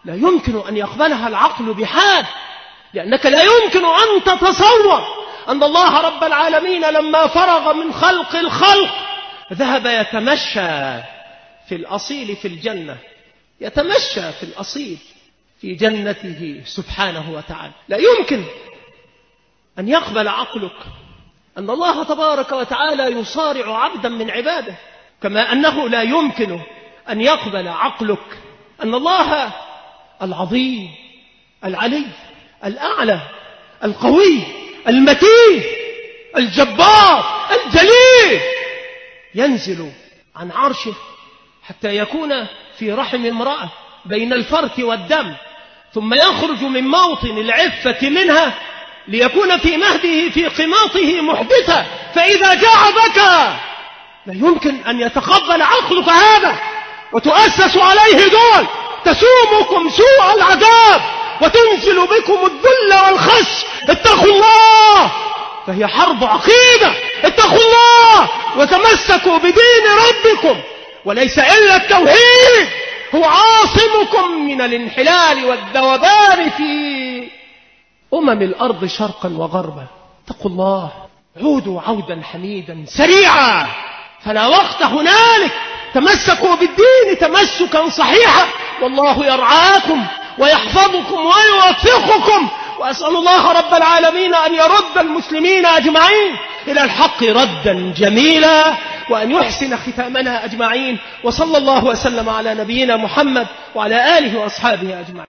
لا يمكن أن يقبلها العقل بحال، لأنك لا يمكن أن تتصور أن الله رب العالمين لما فرغ من خلق الخلق ذهب يتمشى في الأصيل في الجنة، يتمشى في الأصيل في جنته سبحانه وتعالى. لا يمكن أن يقبل عقلك أن الله تبارك وتعالى يصارع عبدا من عباده، كما أنه لا يمكن أن يقبل عقلك أن الله العظيم العلي الأعلى القوي المتين الجبار الجليل ينزل عن عرشه حتى يكون في رحم امرأة بين الفرث والدم، ثم يخرج من موطن العفة منها ليكون في مهده في قماطه محدثا، فإذا جاء بكى. لا يمكن أن يتقبل عقلك هذا، وتؤسس عليه دول تسومكم سوء العذاب وتنزل بكم الذل والخس. اتقوا الله، فهي حرب عقيدة. اتقوا الله وتمسكوا بدين ربكم، وليس إلا التوحيد هو عاصمكم من الانحلال والذوبان في أمم الأرض شرقا وغربا. اتقوا الله، عودوا عودا حميدا سريعا، فلا وقت هنالك. تمسكوا بالدين تمسكا صحيحا، والله يرعاكم ويحفظكم ويوفقكم. وأسأل الله رب العالمين أن يرد المسلمين أجمعين إلى الحق ردا جميلا، وأن يحسن ختامنا أجمعين. وصلى الله وسلم على نبينا محمد وعلى آله وأصحابه أجمعين.